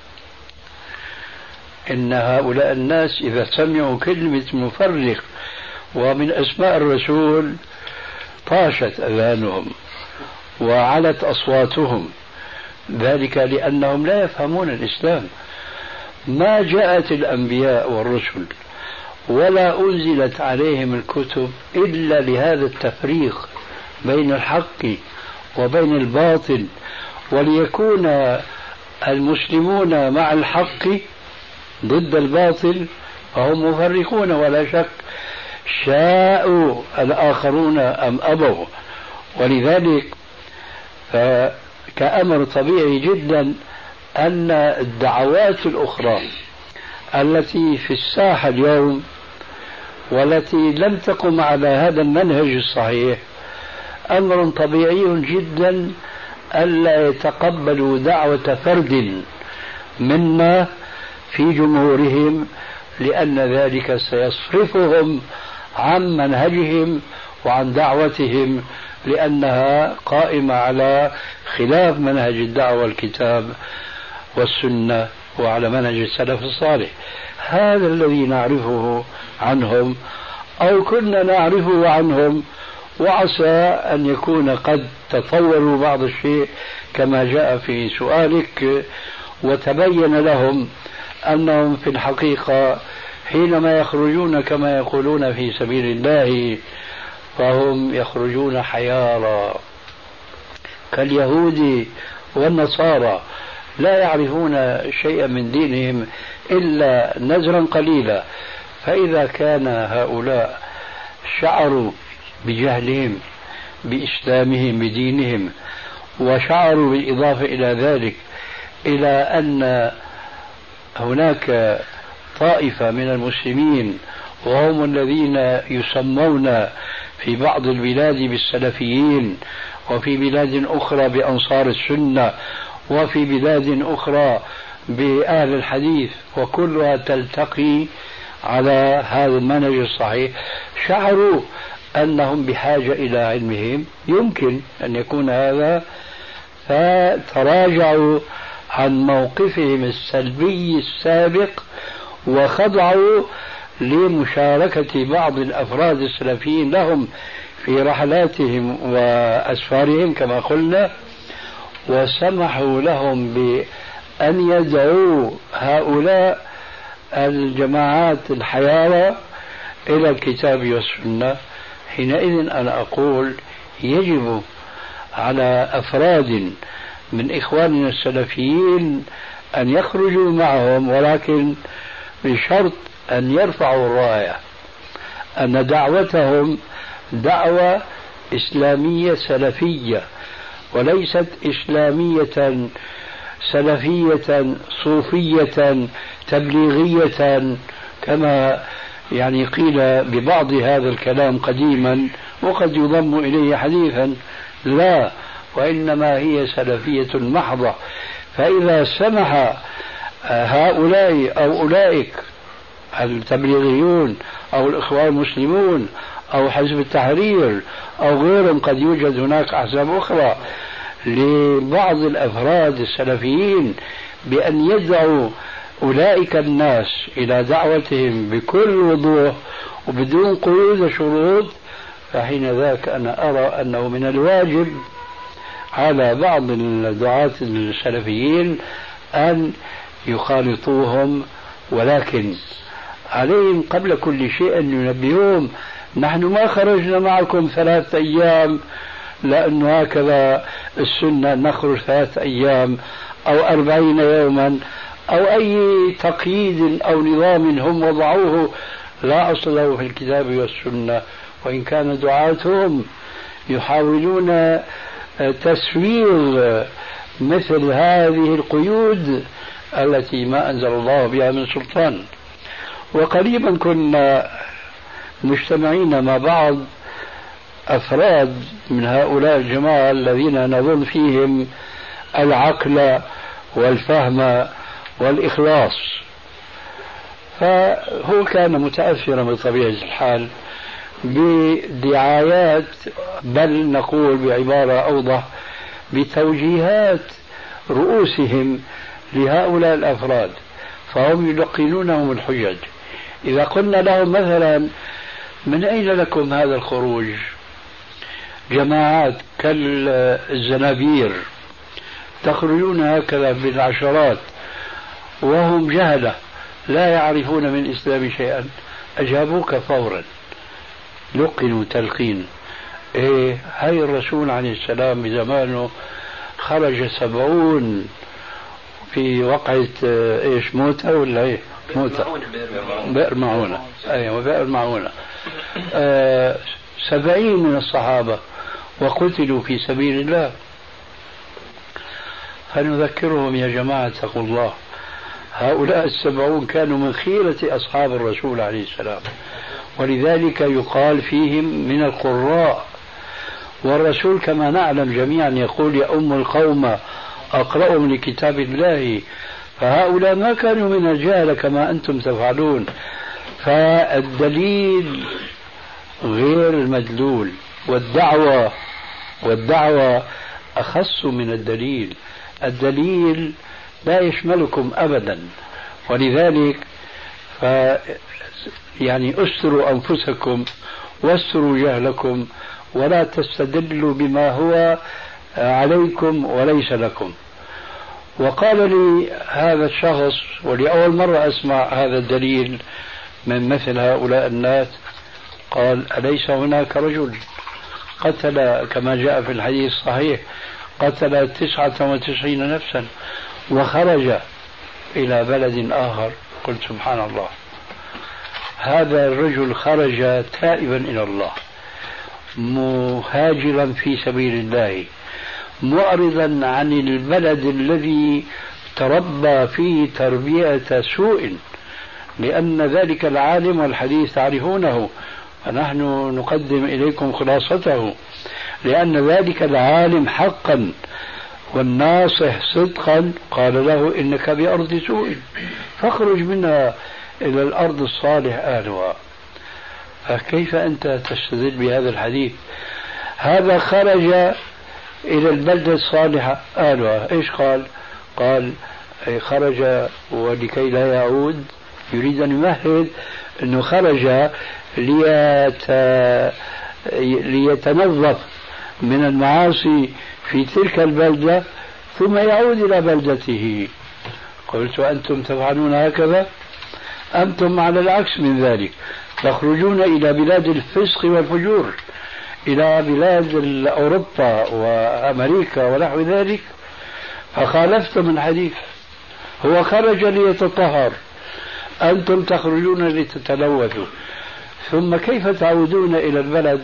Speaker 3: إن هؤلاء الناس إذا سمعوا كلمة مفرق ومن أسماء الرسول طاشت أذانهم وعلت أصواتهم، ذلك لأنهم لا يفهمون الإسلام. ما جاءت الأنبياء والرسل ولا أنزلت عليهم الكتب إلا لهذا التفريق بين الحق وبين الباطل، وليكون المسلمون مع الحق ضد الباطل، فهم مفرقون ولا شك، شاءوا الآخرون أم أبوا. ولذلك كأمر طبيعي جدا أن الدعوات الأخرى التي في الساحة اليوم والتي لم تقم على هذا المنهج الصحيح، أمر طبيعي جدا ألا يتقبلوا دعوة فرد منا في جمهورهم، لأن ذلك سيصرفهم عن منهجهم وعن دعوتهم، لأنها قائمة على خلاف منهج الدعوة الكتاب والسنة وعلى منهج السلف الصالح. هذا الذي نعرفه عنهم أو كنا نعرفه عنهم، وعسى أن يكون قد تطوروا بعض الشيء كما جاء في سؤالك، وتبين لهم أنهم في الحقيقة حينما يخرجون كما يقولون في سبيل الله فهم يخرجون حيارى كاليهود والنصارى، لا يعرفون شيئا من دينهم إلا نزرا قليلا. فإذا كان هؤلاء شعروا بجهلهم بإسلامهم بدينهم، وشعروا بالإضافة إلى ذلك إلى أن هناك طائفة من المسلمين وهم الذين يسمون في بعض البلاد بالسلفيين، وفي بلاد أخرى بأنصار السنة، وفي بلاد أخرى بأهل الحديث، وكلها تلتقي على هذا المنهج الصحيح، شعروا أنهم بحاجة إلى علمهم، يمكن أن يكون هذا، فتراجعوا عن موقفهم السلبي السابق وخضعوا لمشاركة بعض الأفراد السلفيين لهم في رحلاتهم وأسفارهم كما قلنا، وسمحوا لهم بأن يدعوا هؤلاء الجماعات الحيارى إلى الكتاب والسنة. حينئذ أنا أقول يجب على أفراد من إخواننا السلفيين أن يخرجوا معهم، ولكن بشرط أن يرفعوا الراية أن دعوتهم دعوة إسلامية سلفية، وليست إسلامية سلفية صوفية تبليغية كما يعني قيل ببعض هذا الكلام قديما وقد يضم إليه حديثا. لا، وإنما هي سلفية محضة. فإذا سمح هؤلاء أو أولئك التبليغيون أو الإخوان المسلمون أو حزب التحرير أو غيرهم، قد يوجد هناك أحزاب أخرى، لبعض الأفراد السلفيين بأن يدعوا أولئك الناس إلى دعوتهم بكل وضوح وبدون قيود وشروط، فحين ذاك أنا أرى أنه من الواجب على بعض الدعاة السلفيين أن يخالطوهم، ولكن عليهم قبل كل شيء أن ينبهوهم: نحن ما خرجنا معكم 3 أيام لأنه هكذا السنة نخرج 3 أيام أو 40 يوما أو أي تقييد أو نظام هم وضعوه لا أصل له في الكتاب والسنة. وإن كان دعاتهم يحاولون تسويغ مثل هذه القيود التي ما أنزل الله بها من سلطان. وقريبا كنا مجتمعين مع بعض أفراد من هؤلاء الجماعة الذين نظن فيهم العقل والفهم والإخلاص، فهو كان متأثرا بطبيعة الحال بدعايات، بل نقول بعبارة أوضح بتوجيهات رؤوسهم لهؤلاء الأفراد، فهم يلقنونهم الحجج. إذا قلنا لهم مثلا: من أين لكم هذا الخروج؟ جماعات كالزنابير تخرجون هكذا بالعشرات وهم جهلة لا يعرفون من الإسلام شيئا، أجابوك فورا، لقنوا تلقين. هاي الرسول عليه السلام بزمانه خرج 70 في وقعة موتى ولا موتى بئر معونة، أيوة بئر معونة. 70 من الصحابة وقتلوا في سبيل الله. فنذكرهم: يا جماعة اتقوا الله، هؤلاء 70 كانوا من خيرة أصحاب الرسول عليه السلام، ولذلك يقال فيهم من القراء. والرسول كما نعلم جميعا يقول: يا أم القوم أقرأهم لكتاب الله. فهؤلاء ما كانوا من الجهل كما أنتم تفعلون. فالدليل غير المدلول، والدعوة أخص من الدليل. الدليل لا يشملكم أبدا، ولذلك يعني أستروا أنفسكم واستروا جهلكم، ولا تستدلوا بما هو عليكم وليس لكم. وقال لي هذا الشخص، ولأول مرة أسمع هذا الدليل من مثل هؤلاء الناس، قال: أليس هناك رجل قتل كما جاء في الحديث الصحيح، قتل 99 نفسا وخرج إلى بلد آخر؟ قلت سبحان الله، هذا الرجل خرج تائبا إلى الله، مهاجرا في سبيل الله، معرضا عن البلد الذي تربى فيه تربية سوء، لأن ذلك العالم والحديث تعرفونه، ونحن نقدم إليكم خلاصته، لأن ذلك العالم حقا والناصح صدقا قال له إنك بأرض سوء فاخرج منها إلى الأرض الصالح أهلها. فكيف أنت تستدل بهذا الحديث؟ هذا خرج إلى البلدة الصالحة أهلها، إيش قال؟ قال خرج ولكي لا يعود، يريد أن يمهد أنه خرج ليتنظف من المعاصي في تلك البلدة ثم يعود إلى بلدته. قلت أنتم تفعلون هكذا؟ أنتم على العكس من ذلك، تخرجون إلى بلاد الفسق والفجور، إلى بلاد أوروبا وأمريكا ونحو ذلك، فخالفتم الحديث. هو خرج ليتطهر، أنتم تخرجون لتتلوثوا، ثم كيف تعودون إلى البلد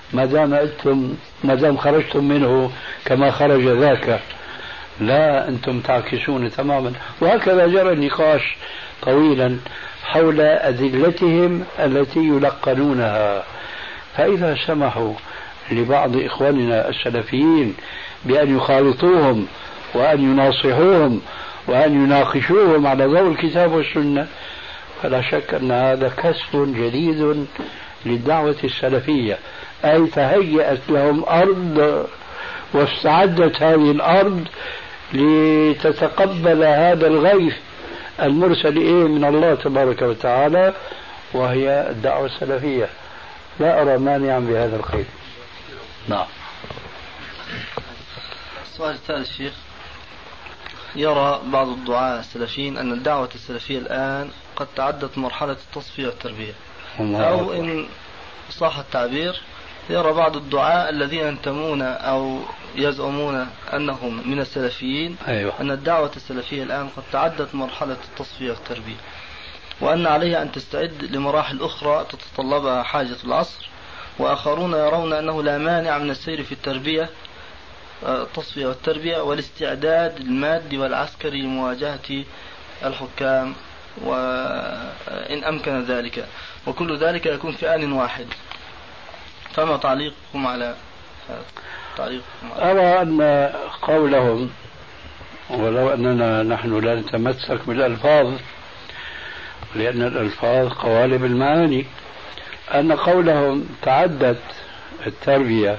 Speaker 3: ما دام خرجتم منه كما خرج ذاك؟ لا، أنتم تعكسون تماما. وهكذا جرى النقاش طويلا حول أدلتهم التي يلقنونها. فإذا سمحوا لبعض إخواننا السلفيين بأن يخالطوهم وأن يناصحوهم وأن يناقشوهم على ضوء الكتاب والسنة، فلا شك أن هذا كسب جديد للدعوة السلفية، أي تهيأت لهم أرض واستعدت هذه الأرض لتتقبل هذا الغيث المرسل من الله تبارك وتعالى، وهي الدعوة السلفية. لا أرى مانعا بهذا الخير. نعم.
Speaker 2: السؤال الثالث شيخ، يرى بعض الدعاة السلفيين أن الدعوة السلفية الآن قد تعدت مرحلة التصفية والتربية، أو إن صح التعبير يرى بعض الدعاة الذين ينتمون أو يزعمون أنهم من السلفيين أن الدعوة السلفية الآن قد تعدت مرحلة التصفية والتربية، وأن عليها أن تستعد لمراحل أخرى تتطلبها حاجة العصر، وآخرون يرون أنه لا مانع من السير في التربية التصفية والتربية والاستعداد المادي والعسكري لمواجهة الحكام وإن أمكن ذلك، وكل ذلك يكون في آن واحد. فما تعليقكم على هذا؟
Speaker 3: أرى أن قولهم، ولو أننا نحن لا نتمسك بالألفاظ لأن الألفاظ قوالب المعاني، أن قولهم تعدت التربية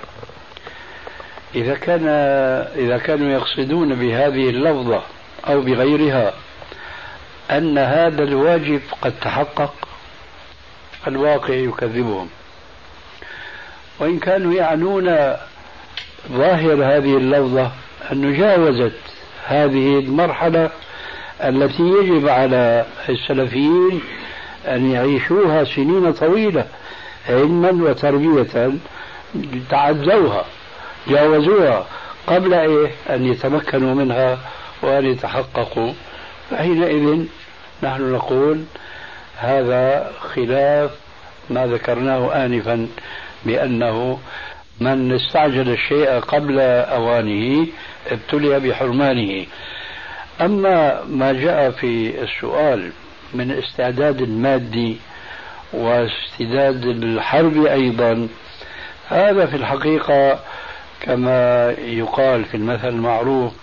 Speaker 3: إذا كانوا يقصدون بهذه اللفظة أو بغيرها أن هذا الواجب قد تحقق، الواقع يكذبهم. وإن كانوا يعنون ظاهر هذه اللفظة أن جاوزت هذه المرحلة التي يجب على السلفيين أن يعيشوها سنين طويلة علما وتربية، تعدوها جاوزوها قبل أن يتمكنوا منها وأن يتحققوا. فحينئذ نحن نقول هذا خلاف ما ذكرناه آنفا بأنه من استعجل الشيء قبل أوانه ابتلي بحرمانه. أما ما جاء في السؤال من استعداد المادي واستعداد الحرب أيضا، هذا في الحقيقة كما يقال في المثل المعروف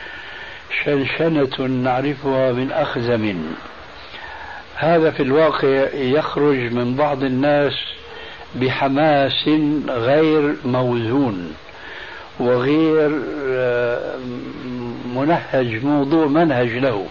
Speaker 3: شنشنة نعرفها من أخزم. هذا في الواقع يخرج من بعض الناس بحماس غير موزون وغير موضوع منهج له،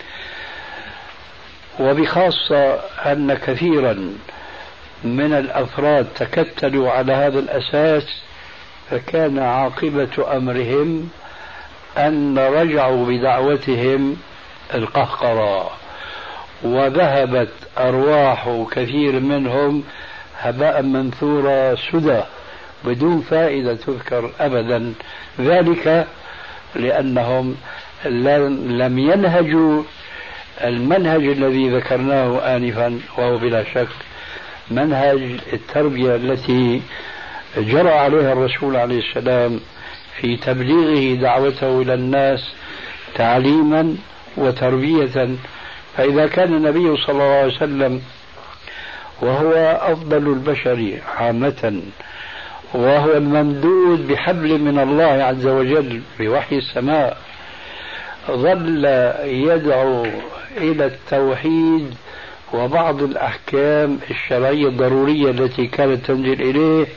Speaker 3: وبخاصة أن كثيرا من الأفراد تكتلوا على هذا الأساس، فكان عاقبة أمرهم أن رجعوا بدعوتهم القهقرة، وذهبت أرواح كثير منهم هباء منثورا سدى بدون فائدة تذكر أبدا، ذلك لأنهم لم ينهجوا المنهج الذي ذكرناه آنفا وهو بلا شك منهج التربية التي جرى عليها الرسول عليه السلام في تبليغه دعوته إلى الناس تعليما وتربية. فإذا كان النبي صلى الله عليه وسلم وهو أفضل البشر عامة وهو الممدود بحبل من الله عز وجل بوحي السماء ظل يدعو إلى التوحيد وبعض الأحكام الشرعية الضرورية التي كانت تنزل إليه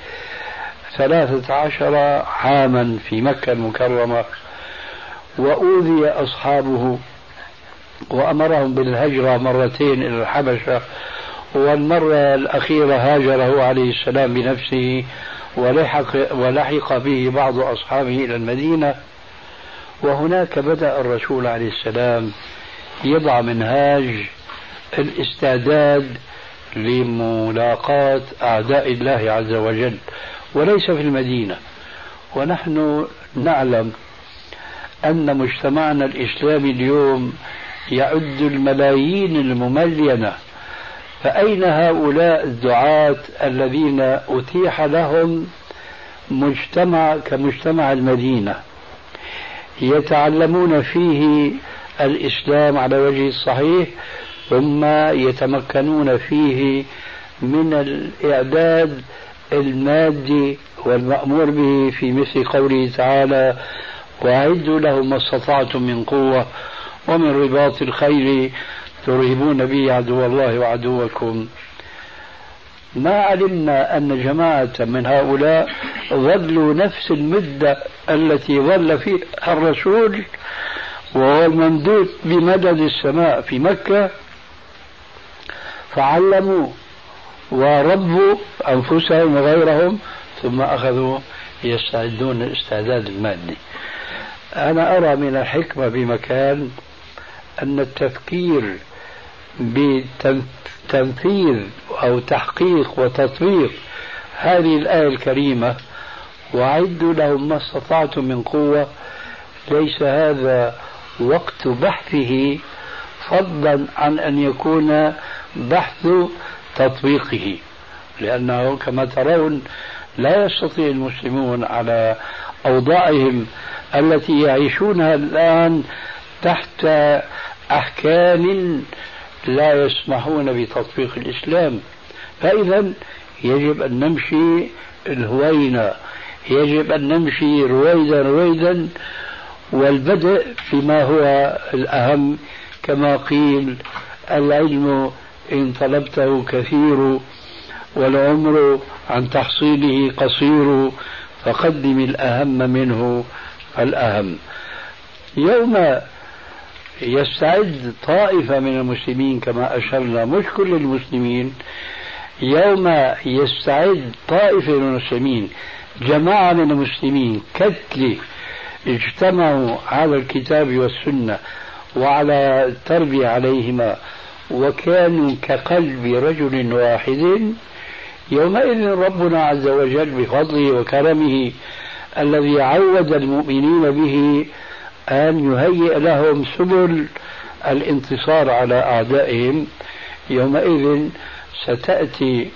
Speaker 3: 13 عاما في مكة المكرمة، وأوذي أصحابه وأمرهم بالهجرة مرتين إلى الحبشة، والمرة الأخيرة هاجره عليه السلام بنفسه ولحق به بعض أصحابه إلى المدينة. وهناك بدأ الرسول عليه السلام يضع منهاج الاستعداد لملاقاة أعداء الله عز وجل، وليس في المدينة. ونحن نعلم أن مجتمعنا الإسلامي اليوم يعد الملايين المملينة، فأين هؤلاء الدعاة الذين أتيح لهم مجتمع كمجتمع المدينة يتعلمون فيه الإسلام على وجه الصحيح، ثم يتمكنون فيه من الإعداد المادي والمأمور به في مثل قوله تعالى: وأعدوا لهم ما استطعتم من قوة ومن رباط الخيل ترهبون به عدو الله وعدوكم. ما علمنا أن جماعة من هؤلاء ظلوا نفس المدة التي ظل فيها الرسول وهو الممدود بمدد السماء في مكة، فعلموا وربوا أنفسهم وغيرهم، ثم أخذوا يستعدون الاستعداد المادي. أنا أرى من الحكمة بمكان أن التفكير بتنفيذ أو تحقيق وتطبيق هذه الآية الكريمة وأعدوا لهم ما استطعتم من قوة ليس هذا وقت بحثه، فضلا عن أن يكون بحث تطبيقه، لأنه كما ترون لا يستطيع المسلمون على أوضاعهم التي يعيشونها الآن تحت أحكام لا يسمحون بتطبيق الإسلام. فإذا يجب أن نمشي الهوينة، يجب أن نمشي رويدا رويدا، والبدء فيما هو الأهم. كما قيل: العلم إن طلبته كثير والعمر عن تحصيله قصير، فقدم الأهم منه فالأهم. يوم يستعد طائفة من المسلمين كما أشرنا، مش كل المسلمين، يوم يستعد طائفة من المسلمين، جماعة من المسلمين كتلة اجتمعوا على الكتاب والسنة وعلى التربية عليهما وكانوا كقلب رجل واحد، يومئذ ربنا عز وجل بفضله وكرمه الذي عود المؤمنين به أن يهيئ لهم سبل الانتصار على أعدائهم، يومئذ ستأتي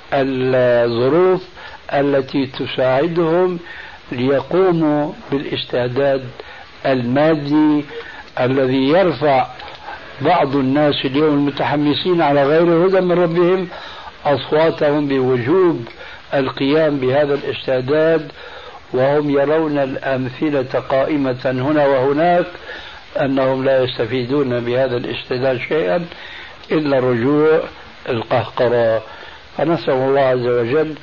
Speaker 3: الظروف التي تساعدهم ليقوموا بالاستعداد المادي الذي يرفع بعض الناس اليوم المتحمسين على غير هدى من ربهم أصواتهم بوجوب القيام بهذا الاستعداد، وهم يرون الأمثلة قائمة هنا وهناك أنهم لا يستفيدون بهذا الاستعداد شيئا إلا الرجوع القهقرة. فنسأل الله عز وجل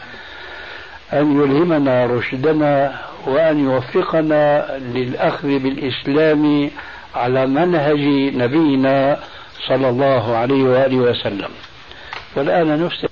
Speaker 3: أن يلهمنا رشدنا وأن يوفقنا للأخذ بالإسلام على منهج نبينا صلى الله عليه وآله وسلم. والآن نفتح